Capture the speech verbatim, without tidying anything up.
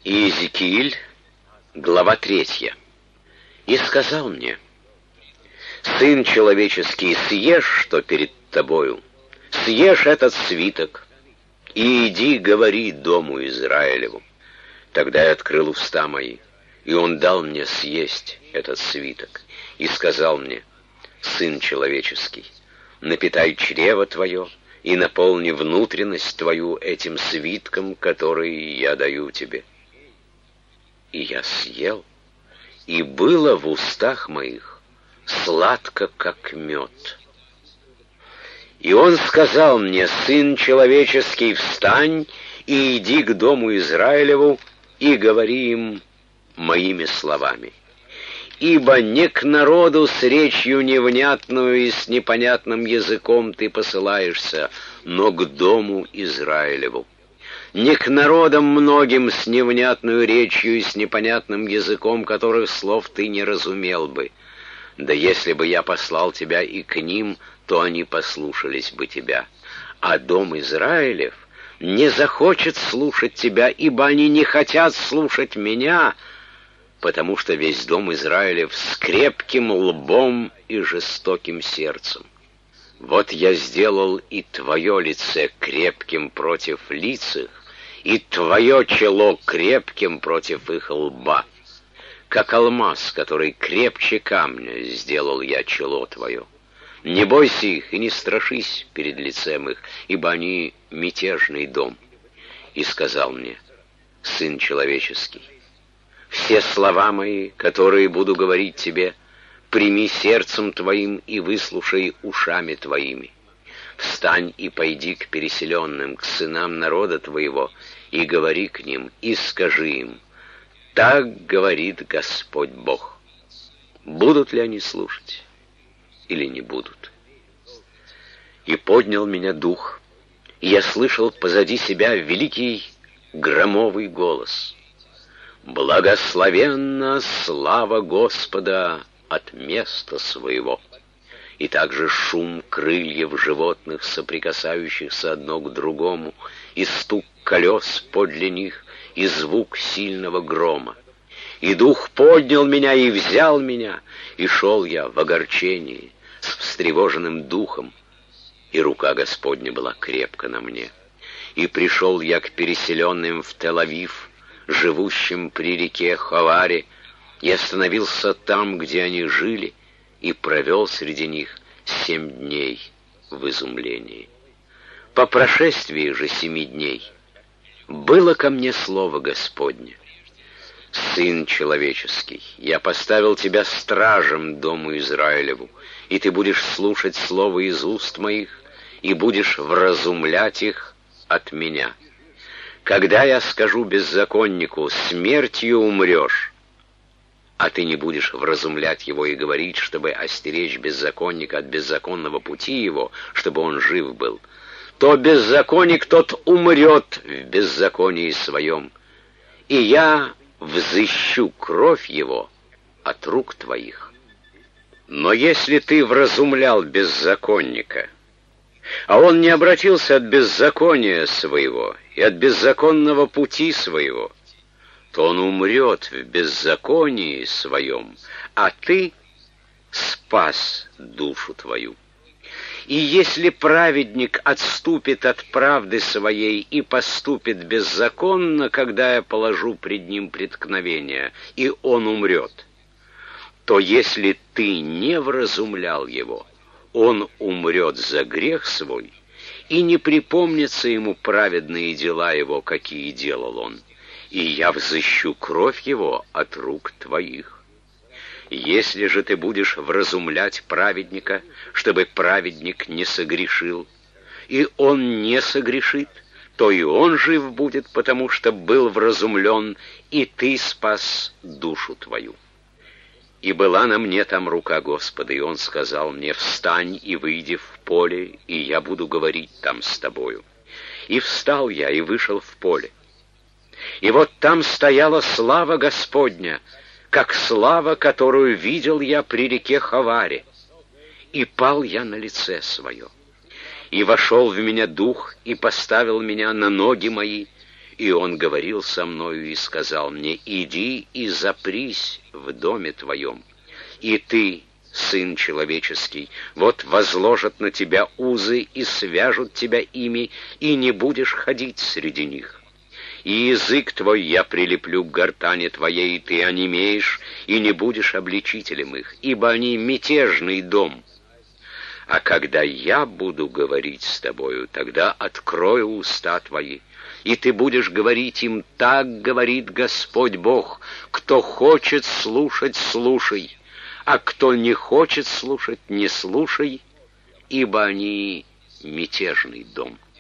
Иезекииль, глава третья. «И сказал мне: сын человеческий, съешь, что перед тобою, съешь этот свиток, и иди говори дому Израилеву». Тогда я открыл уста мои, и он дал мне съесть этот свиток, и сказал мне: сын человеческий, напитай чрево твое и наполни внутренность твою этим свитком, который я даю тебе. И я съел, и было в устах моих сладко, как мед. И он сказал мне: сын человеческий, встань и иди к дому Израилеву, и говори им моими словами. Ибо не к народу с речью невнятную и с непонятным языком ты посылаешься, но к дому Израилеву. Не к народам многим с невнятную речью и с непонятным языком, которых слов ты не разумел бы. Да если бы я послал тебя и к ним, то они послушались бы тебя. А дом Израилев не захочет слушать тебя, ибо они не хотят слушать меня, потому что весь дом Израилев с крепким лбом и жестоким сердцем. Вот я сделал и твое лице крепким против лиц их, и твое чело крепким против их лба. Как алмаз, который крепче камня, сделал я чело твое. Не бойся их и не страшись перед лицем их, ибо они мятежный дом. И сказал мне: сын человеческий, все слова мои, которые буду говорить тебе, прими сердцем твоим и выслушай ушами твоими. Встань и пойди к переселенным, к сынам народа твоего, и говори к ним, и скажи им: так говорит Господь Бог. Будут ли они слушать или не будут? И поднял меня дух, и я слышал позади себя великий громовый голос: благословенна слава Господа от места своего. И также шум крыльев животных, соприкасающихся одно к другому, и стук колес подле них, и звук сильного грома. И дух поднял меня и взял меня, и шел я в огорчении с встревоженным духом, и рука Господня была крепко на мне. И пришел я к переселенным в Тель-Авив, живущим при реке Хаваре, и остановился там, где они жили, и провел среди них семь дней в изумлении. По прошествии же семи дней было ко мне слово Господне: сын человеческий, я поставил тебя стражем дому Израилеву, и ты будешь слушать слово из уст моих, и будешь вразумлять их от меня. Когда я скажу беззаконнику: смертью умрешь, а ты не будешь вразумлять его и говорить, чтобы остеречь беззаконника от беззаконного пути его, чтобы он жив был, то беззаконник тот умрет в беззаконии своем, и я взыщу кровь его от рук твоих. Но если ты вразумлял беззаконника, а он не обратился от беззакония своего и от беззаконного пути своего, то он умрет в беззаконии своем, а ты спас душу твою. И если праведник отступит от правды своей и поступит беззаконно, когда я положу пред ним преткновение, и он умрет, то если ты не вразумлял его, он умрет за грех свой, и не припомнятся ему праведные дела его, какие делал он, и я взыщу кровь его от рук твоих. Если же ты будешь вразумлять праведника, чтобы праведник не согрешил, и он не согрешит, то и он жив будет, потому что был вразумлен, и ты спас душу твою. И была на мне там рука Господа, и он сказал мне: встань и выйди в поле, и я буду говорить там с тобою. И встал я и вышел в поле. И вот там стояла слава Господня, как слава, которую видел я при реке Хаваре. И пал я на лице свое. И вошел в меня дух, и поставил меня на ноги мои, И он говорил со мною и сказал мне: иди и запрись в доме твоем, и ты, сын человеческий, вот возложат на тебя узы и свяжут тебя ими, и не будешь ходить среди них. И язык твой я прилеплю к гортани твоей, и ты онемеешь, и не будешь обличителем их, ибо они мятежный дом. А когда я буду говорить с тобою, тогда открою уста твои, и ты будешь говорить им: так говорит Господь Бог, кто хочет слушать, слушай, а кто не хочет слушать, не слушай, ибо они мятежный дом».